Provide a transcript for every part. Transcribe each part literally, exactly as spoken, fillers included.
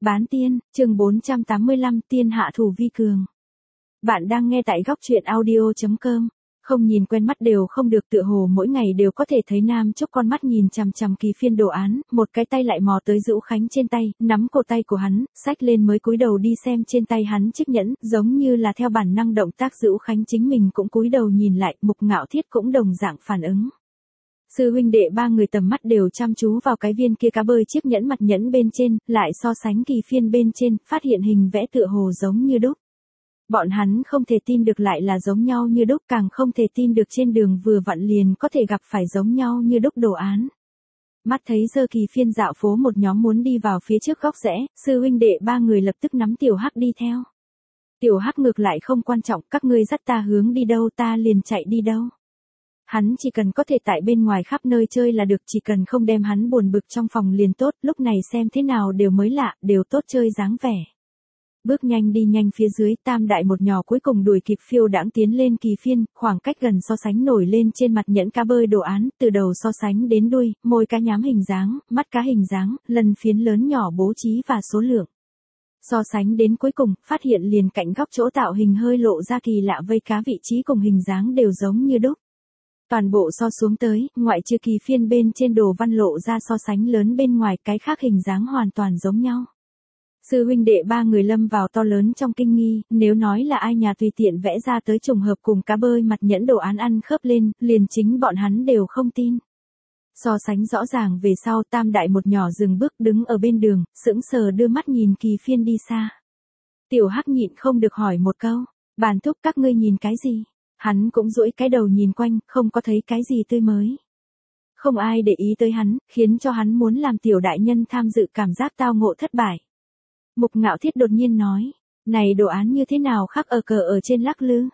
Bán tiên, chương bốn trăm tám mươi lăm, tiên hạ thủ vi cường. Bạn đang nghe tại góc truyện audio chấm com. Không nhìn quen mắt đều không được, tựa hồ mỗi ngày đều có thể thấy Nam Chúc con mắt nhìn chằm chằm Kỳ Phiên đồ án, một cái tay lại mò tới Dữu Khánh trên tay, nắm cổ tay của hắn, xách lên mới cúi đầu đi xem trên tay hắn chiếc nhẫn, giống như là theo bản năng động tác Dữu Khánh chính mình cũng cúi đầu nhìn lại, Mục Ngạo Thiết cũng đồng dạng phản ứng. Sư huynh đệ ba người tầm mắt đều chăm chú vào cái viên kia cá bơi chiếc nhẫn, mặt nhẫn bên trên, lại so sánh Kỳ Phiên bên trên, phát hiện hình vẽ tựa hồ giống như đúc. Bọn hắn không thể tin được lại là giống nhau như đúc, càng không thể tin được trên đường vừa vặn liền có thể gặp phải giống nhau như đúc đồ án. Mắt thấy giờ Kỳ Phiên dạo phố một nhóm muốn đi vào phía trước góc rẽ, sư huynh đệ ba người lập tức nắm Tiểu Hắc đi theo. Tiểu Hắc ngược lại không quan trọng, các ngươi dắt ta hướng đi đâu ta liền chạy đi đâu. Hắn chỉ cần có thể tại bên ngoài khắp nơi chơi là được, chỉ cần không đem hắn buồn bực trong phòng liền tốt, lúc này xem thế nào đều mới lạ, đều tốt chơi dáng vẻ. Bước nhanh đi nhanh phía dưới, tam đại một nhỏ cuối cùng đuổi kịp phiêu đãng tiến lên Kỳ Phiên, khoảng cách gần so sánh nổi lên trên mặt nhẫn cá bơi đồ án, từ đầu so sánh đến đuôi, môi cá nhám hình dáng, mắt cá hình dáng, lần phiến lớn nhỏ bố trí và số lượng. So sánh đến cuối cùng, phát hiện liền cạnh góc chỗ tạo hình hơi lộ ra kỳ lạ vây cá vị trí cùng hình dáng đều giống như đúc. Toàn bộ so xuống tới, ngoại trừ Kỳ Phiên bên trên đồ văn lộ ra so sánh lớn bên ngoài, cái khác hình dáng hoàn toàn giống nhau. Sư huynh đệ ba người lâm vào to lớn trong kinh nghi, nếu nói là ai nhà tùy tiện vẽ ra tới trùng hợp cùng cá bơi mặt nhẫn đồ án ăn khớp lên, liền chính bọn hắn đều không tin. So sánh rõ ràng về sau, tam đại một nhỏ dừng bước đứng ở bên đường, sững sờ đưa mắt nhìn Kỳ Phiên đi xa. Tiểu Hắc nhịn không được hỏi một câu, Bàn Thúc các ngươi nhìn cái gì? Hắn cũng duỗi cái đầu nhìn quanh, không có thấy cái gì tươi mới. Không ai để ý tới hắn, khiến cho hắn muốn làm tiểu đại nhân tham dự cảm giác tao ngộ thất bại. Mục Ngạo Thiết đột nhiên nói, này đồ án như thế nào khắc ở cờ ở trên lắc lư?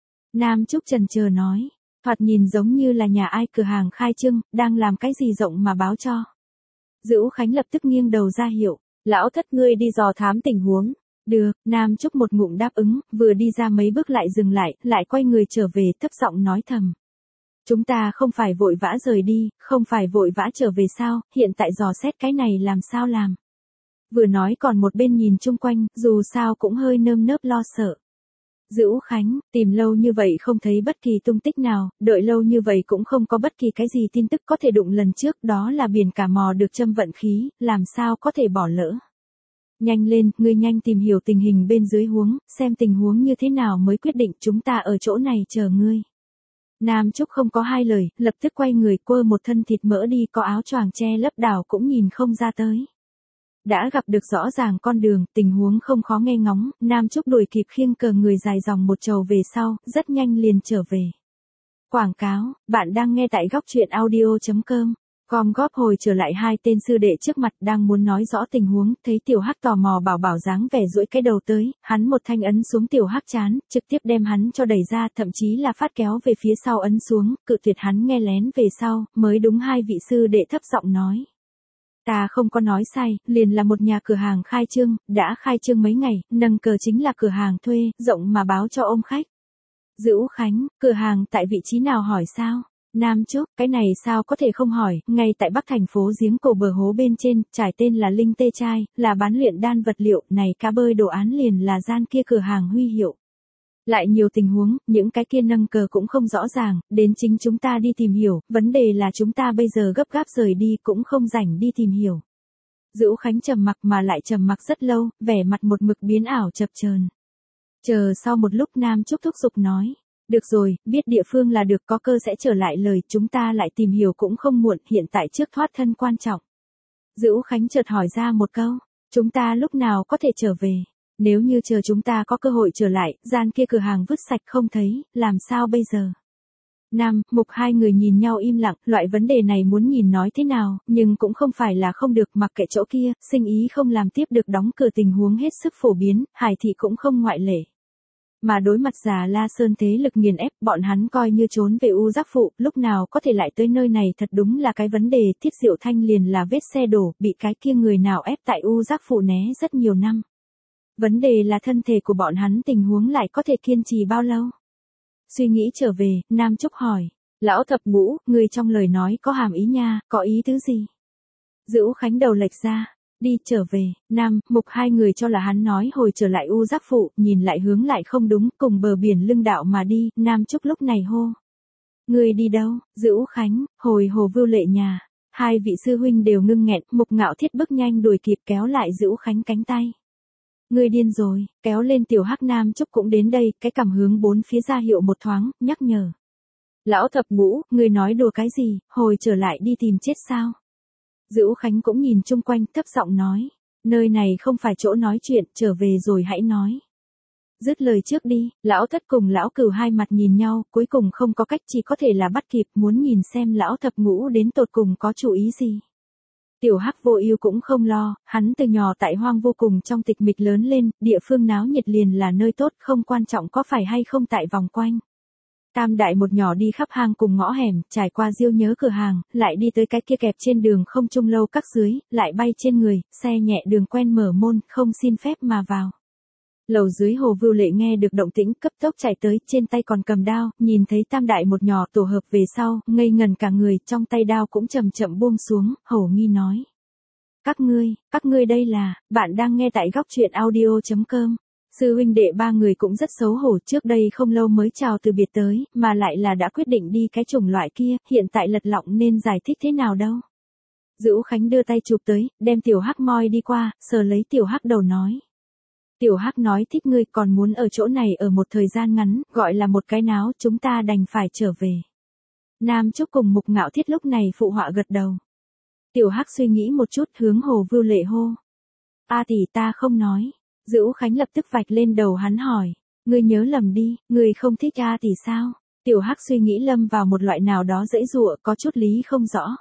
Nam Chúc chần chờ nói, thoạt nhìn giống như là nhà ai cửa hàng khai trương, đang làm cái gì rộng mà báo cho. Dữu Khánh lập tức nghiêng đầu ra hiệu, lão thất ngươi đi dò thám tình huống. Được, Nam Chúc một ngụm đáp ứng, vừa đi ra mấy bước lại dừng lại, lại quay người trở về, thấp giọng nói thầm. Chúng ta không phải vội vã rời đi, không phải vội vã trở về sao, hiện tại dò xét cái này làm sao làm. Vừa nói còn một bên nhìn chung quanh, dù sao cũng hơi nơm nớp lo sợ. Dữu Khánh, tìm lâu như vậy không thấy bất kỳ tung tích nào, đợi lâu như vậy cũng không có bất kỳ cái gì tin tức có thể đụng lần trước, đó là biển cả mò được châm vận khí, làm sao có thể bỏ lỡ. Nhanh lên, ngươi nhanh tìm hiểu tình hình bên dưới huống, xem tình huống như thế nào mới quyết định, chúng ta ở chỗ này chờ ngươi. Nam Chúc không có hai lời, lập tức quay người quơ một thân thịt mỡ đi, có áo choàng che lấp đảo cũng nhìn không ra tới. Đã gặp được rõ ràng con đường, tình huống không khó nghe ngóng, Nam Chúc đuổi kịp khiêng cờ người dài dòng một trầu về sau, rất nhanh liền trở về. Quảng cáo, bạn đang nghe tại góc truyện audio chấm com. Com góp hồi trở lại hai tên sư đệ trước mặt đang muốn nói rõ tình huống, thấy Tiểu Hắc tò mò bảo bảo dáng vẻ duỗi cái đầu tới, hắn một thanh ấn xuống Tiểu Hắc chán, trực tiếp đem hắn cho đẩy ra, thậm chí là phát kéo về phía sau ấn xuống, cự tuyệt hắn nghe lén về sau, mới đúng hai vị sư đệ thấp giọng nói. Ta không có nói sai, liền là một nhà cửa hàng khai trương, đã khai trương mấy ngày, nâng cờ chính là cửa hàng thuê, rộng mà báo cho ôm khách. Dữu Khánh, cửa hàng tại vị trí nào hỏi sao? Nam Chúc, cái này sao có thể không hỏi, ngay tại Bắc thành phố giếng cổ bờ hố bên trên, trải tên là Linh Tê Trai, là bán luyện đan vật liệu, này cá bơi đồ án liền là gian kia cửa hàng huy hiệu. Lại nhiều tình huống, những cái kia nâng cờ cũng không rõ ràng, đến chính chúng ta đi tìm hiểu, vấn đề là chúng ta bây giờ gấp gáp rời đi cũng không rảnh đi tìm hiểu. Dữu Khánh trầm mặc mà lại trầm mặc rất lâu, vẻ mặt một mực biến ảo chập chờn. Chờ sau một lúc Nam Chúc thúc giục nói. Được rồi, biết địa phương là được, có cơ sẽ trở lại lời, chúng ta lại tìm hiểu cũng không muộn, hiện tại trước thoát thân quan trọng. Dữu Khánh chợt hỏi ra một câu, chúng ta lúc nào có thể trở về, nếu như chờ chúng ta có cơ hội trở lại, gian kia cửa hàng vứt sạch không thấy, làm sao bây giờ? Nam, Mục hai người nhìn nhau im lặng, loại vấn đề này muốn nhìn nói thế nào, nhưng cũng không phải là không được, mặc kệ chỗ kia, sinh ý không làm tiếp được đóng cửa tình huống hết sức phổ biến, Hải thị cũng không ngoại lệ. Mà đối mặt Già La Sơn thế lực nghiền ép, bọn hắn coi như trốn về U Giác Phụ, lúc nào có thể lại tới nơi này thật đúng là cái vấn đề, Thiết Diệu Thanh liền là vết xe đổ, bị cái kia người nào ép tại U Giác Phụ né rất nhiều năm. Vấn đề là thân thể của bọn hắn tình huống lại có thể kiên trì bao lâu? Suy nghĩ trở về, Nam Chúc hỏi, lão thập ngũ, người trong lời nói có hàm ý nha, có ý tứ gì? Dữu Khánh đầu lệch ra, Đi trở về, Nam, Mục hai người cho là hắn nói hồi trở lại U Giác Phụ, nhìn lại hướng lại không đúng, cùng bờ biển lưng đạo mà đi, Nam Trúc lúc này hô. Người đi đâu? Dữ Khánh, hồi Hồ Vưu Lệ nhà. Hai vị sư huynh đều ngưng nghẹn, Mục Ngạo Thiết bước nhanh đuổi kịp kéo lại Dữ Khánh cánh tay. Người điên rồi, kéo lên tiểu hắc. Nam Trúc cũng đến đây, cái cảm hướng bốn phía ra hiệu một thoáng, nhắc nhở. Lão thập ngũ, người nói đùa cái gì, hồi trở lại đi tìm chết sao? Dữ Khánh cũng nhìn chung quanh, thấp giọng nói. Nơi này không phải chỗ nói chuyện, trở về rồi hãy nói. Dứt lời trước đi, lão thất cùng lão cửu hai mặt nhìn nhau, cuối cùng không có cách, chỉ có thể là bắt kịp, muốn nhìn xem lão thập ngũ đến tột cùng có chủ ý gì. Tiểu hắc vô ưu cũng không lo, hắn từ nhỏ tại hoang vô cùng trong tịch mịch lớn lên, địa phương náo nhiệt liền là nơi tốt, không quan trọng có phải hay không tại vòng quanh. Tam đại một nhỏ đi khắp hang cùng ngõ hẻm, trải qua Diêu Nhớ cửa hàng, lại đi tới cái kia kẹp trên đường không trung lâu các dưới, lại bay trên người, xe nhẹ đường quen mở môn, không xin phép mà vào. Lầu dưới Hồ Vưu Lệ nghe được động tĩnh, cấp tốc chạy tới, trên tay còn cầm đao, nhìn thấy tam đại một nhỏ tổ hợp về sau, ngây ngần cả người, trong tay đao cũng chậm chậm buông xuống, hổ nghi nói. Các ngươi, các ngươi đây là, bạn đang nghe tại góc truyện audio chấm com. Sư huynh đệ ba người cũng rất xấu hổ, trước đây không lâu mới chào từ biệt tới, mà lại là đã quyết định đi cái chủng loại kia, hiện tại lật lọng nên giải thích thế nào đâu. Dữ Khánh đưa tay chụp tới, đem tiểu hắc moi đi qua, sờ lấy tiểu hắc đầu nói. Tiểu hắc nói thích ngươi, còn muốn ở chỗ này ở một thời gian ngắn, gọi là một cái náo, chúng ta đành phải trở về. Nam Trúc cùng Mục Ngạo Thiết lúc này phụ họa gật đầu. Tiểu hắc suy nghĩ một chút, hướng Hồ Vưu Lệ hô. A tỷ, ta không nói. Dữ Khánh lập tức vạch lên đầu hắn hỏi. Ngươi nhớ lầm đi, ngươi không thích A tỷ sao? Tiểu hắc suy nghĩ lâm vào một loại nào đó dãy dụa, có chút lý không rõ.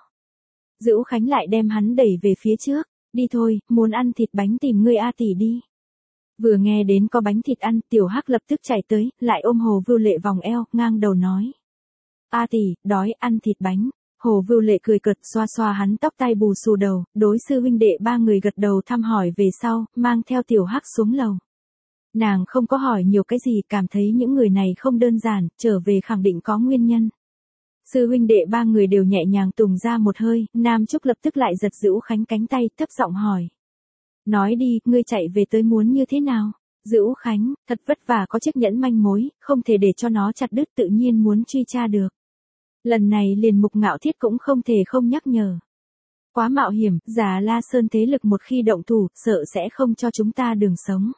Dữ Khánh lại đem hắn đẩy về phía trước. Đi thôi, muốn ăn thịt bánh tìm ngươi A tỷ đi. Vừa nghe đến có bánh thịt ăn, tiểu hắc lập tức chạy tới, lại ôm Hồ Vưu Lệ vòng eo, ngang đầu nói. A tỷ, đói, ăn thịt bánh. Hồ Vưu Lệ cười cợt, xoa xoa hắn tóc tai bù xù đầu, đối sư huynh đệ ba người gật đầu thăm hỏi về sau, mang theo tiểu hắc xuống lầu. Nàng không có hỏi nhiều cái gì, cảm thấy những người này không đơn giản, trở về khẳng định có nguyên nhân. Sư huynh đệ ba người đều nhẹ nhàng tùng ra một hơi, Nam Trúc lập tức lại giật Dữ Khánh cánh tay, thấp giọng hỏi. Nói đi, ngươi chạy về tới muốn như thế nào? Dữ Khánh, thật vất vả có chiếc nhẫn manh mối, không thể để cho nó chặt đứt, tự nhiên muốn truy tra được. Lần này liền Mục Ngạo Thiết cũng không thể không nhắc nhở. Quá mạo hiểm, Già La Sơn thế lực một khi động thủ, sợ sẽ không cho chúng ta đường sống.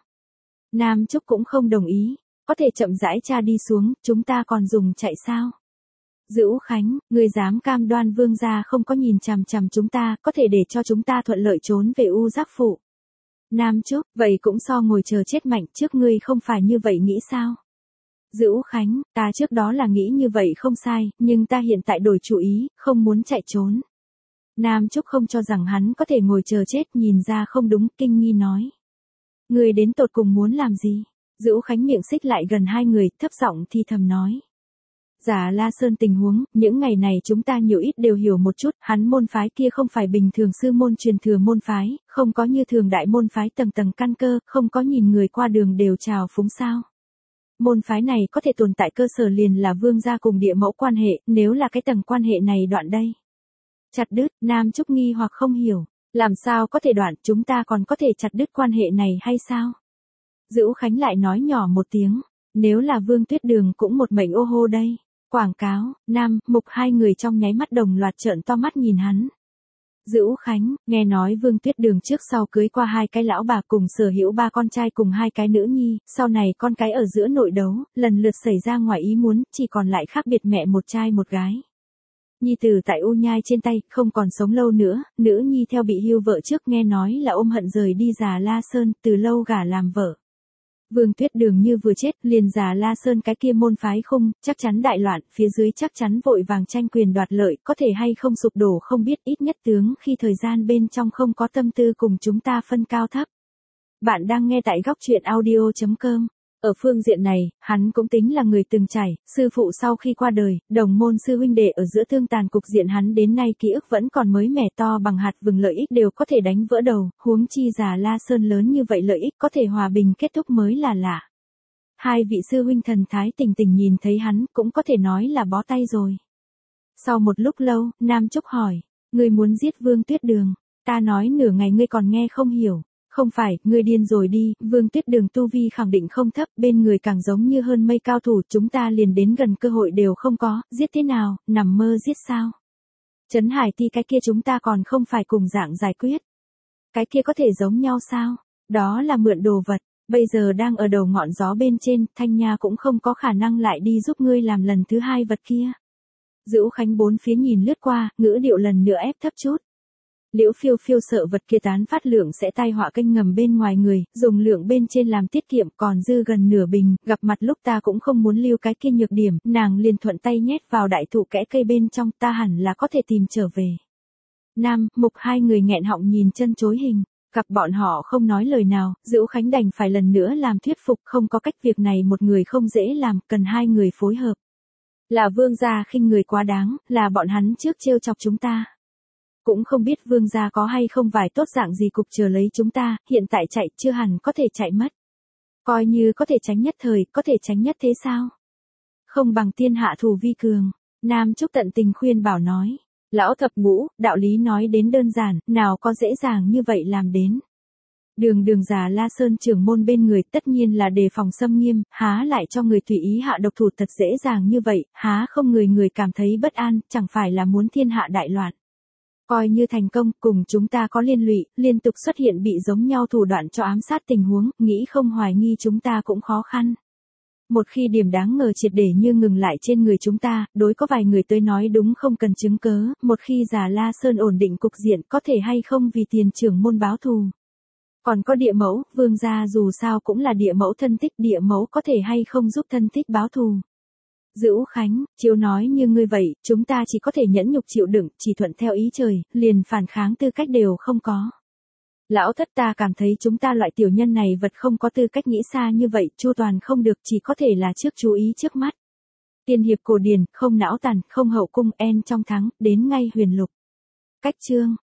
Nam Trúc cũng không đồng ý, có thể chậm rãi tra đi xuống, chúng ta còn dùng chạy sao? Dữ Khánh, ngươi dám cam đoan vương gia không có nhìn chằm chằm chúng ta, có thể để cho chúng ta thuận lợi trốn về U Giác Phụ. Nam Trúc, vậy cũng so ngồi chờ chết mạnh, trước ngươi không phải như vậy nghĩ sao? Dữ Khánh, ta trước đó là nghĩ như vậy không sai, nhưng ta hiện tại đổi chủ ý, không muốn chạy trốn. Nam Trúc không cho rằng hắn có thể ngồi chờ chết, nhìn ra không đúng, kinh nghi nói. Người đến tột cùng muốn làm gì? Dữ Khánh miệng xích lại gần hai người, thấp giọng thi thầm nói. Già La Sơn tình huống, những ngày này chúng ta nhiều ít đều hiểu một chút, hắn môn phái kia không phải bình thường sư môn truyền thừa môn phái, không có như thường đại môn phái tầng tầng căn cơ, không có nhìn người qua đường đều chào phúng sao. Môn phái này có thể tồn tại cơ sở liền là vương gia cùng địa mẫu quan hệ, nếu là cái tầng quan hệ này đoạn đây. Chặt đứt, Nam Trúc nghi hoặc không hiểu, làm sao có thể đoạn, chúng ta còn có thể chặt đứt quan hệ này hay sao? Dữ Khánh lại nói nhỏ một tiếng, nếu là Vương Tuyết Đường cũng một mệnh ô hô đây. Quảng cáo, Nam, Mục hai người trong nháy mắt đồng loạt trợn to mắt nhìn hắn. Dữ Khánh, nghe nói Vương Tuyết Đường trước sau cưới qua hai cái lão bà cùng sở hữu ba con trai cùng hai cái nữ nhi, sau này con cái ở giữa nội đấu, lần lượt xảy ra ngoài ý muốn, chỉ còn lại khác biệt mẹ một trai một gái. Nhi tử tại U Nhai trên tay, không còn sống lâu nữa, nữ nhi theo bị hưu vợ trước nghe nói là ôm hận rời đi Già La Sơn, từ lâu gả làm vợ. Vương Tuyết Đường như vừa chết, liền Già La Sơn cái kia môn phái khung, chắc chắn đại loạn, phía dưới chắc chắn vội vàng tranh quyền đoạt lợi, có thể hay không sụp đổ không biết, ít nhất tướng khi thời gian bên trong không có tâm tư cùng chúng ta phân cao thấp. Bạn đang nghe tại góc truyện audio chấm com. Ở phương diện này, hắn cũng tính là người từng trải, sư phụ sau khi qua đời, đồng môn sư huynh đệ ở giữa tương tàn cục diện hắn đến nay ký ức vẫn còn mới mẻ, to bằng hạt vừng lợi ích đều có thể đánh vỡ đầu, huống chi Già La Sơn lớn như vậy lợi ích có thể hòa bình kết thúc mới là lạ. Hai vị sư huynh thần thái tình tình nhìn thấy hắn, cũng có thể nói là bó tay rồi. Sau một lúc lâu, Nam Trúc hỏi, người muốn giết Vương Tuyết Đường. Ta nói nửa ngày ngươi còn nghe không hiểu. Không phải, ngươi điên rồi đi, Vương Tuyết Đường tu vi khẳng định không thấp, bên người càng giống như hơn mây cao thủ, chúng ta liền đến gần cơ hội đều không có, giết thế nào, nằm mơ giết sao? Trấn Hải Ti cái kia chúng ta còn không phải cùng dạng giải quyết. Cái kia có thể giống nhau sao? Đó là mượn đồ vật, bây giờ đang ở đầu ngọn gió bên trên, Thanh Nha cũng không có khả năng lại đi giúp ngươi làm lần thứ hai vật kia. Dữu Khánh bốn phía nhìn lướt qua, ngữ điệu lần nữa ép thấp chút. Liễu Phiêu Phiêu sợ vật kia tán phát lượng sẽ tai họa kênh ngầm bên ngoài người, dùng lượng bên trên làm tiết kiệm còn dư gần nửa bình, gặp mặt lúc ta cũng không muốn lưu cái kia nhược điểm, nàng liền thuận tay nhét vào đại thụ kẽ cây bên trong, ta hẳn là có thể tìm trở về. Nam, Mục hai người nghẹn họng nhìn chân chối hình, gặp bọn họ không nói lời nào, Dữu Khánh đành phải lần nữa làm thuyết phục, không có cách, việc này một người không dễ làm, cần hai người phối hợp. Là Vương gia khinh người quá đáng, là bọn hắn trước trêu chọc chúng ta. Cũng không biết Vương gia có hay không vài tốt dạng gì cục chờ lấy chúng ta, hiện tại chạy chưa hẳn có thể chạy mất. Coi như có thể tránh nhất thời, có thể tránh nhất thế sao? Không bằng tiên hạ thủ vi cường. Nam Trúc tận tình khuyên bảo nói. Lão thập ngũ, đạo lý nói đến đơn giản, nào có dễ dàng như vậy làm đến. Đường đường già La Sơn trưởng môn bên người tất nhiên là đề phòng xâm nghiêm, há lại cho người tùy ý hạ độc thủ thật dễ dàng như vậy, há không người người cảm thấy bất an, chẳng phải là muốn thiên hạ đại loạn. Coi như thành công, cùng chúng ta có liên lụy, liên tục xuất hiện bị giống nhau thủ đoạn cho ám sát tình huống, nghĩ không hoài nghi chúng ta cũng khó khăn. Một khi điểm đáng ngờ triệt để như ngừng lại trên người chúng ta, đối có vài người tới nói đúng không cần chứng cớ, một khi già La Sơn ổn định cục diện có thể hay không vì tiền trưởng môn báo thù. Còn có địa mẫu, Vương gia dù sao cũng là địa mẫu thân thích, địa mẫu có thể hay không giúp thân thích báo thù. Dữu Khánh, chiếu nói như ngươi vậy, chúng ta chỉ có thể nhẫn nhục chịu đựng, chỉ thuận theo ý trời, liền phản kháng tư cách đều không có. Lão thất, ta cảm thấy chúng ta loại tiểu nhân này vật không có tư cách nghĩ xa như vậy, chu toàn không được, chỉ có thể là trước chú ý trước mắt. Tiên hiệp cổ điển, không não tàn, không hậu cung, en trong thắng, đến ngay huyền lục. Cách chương.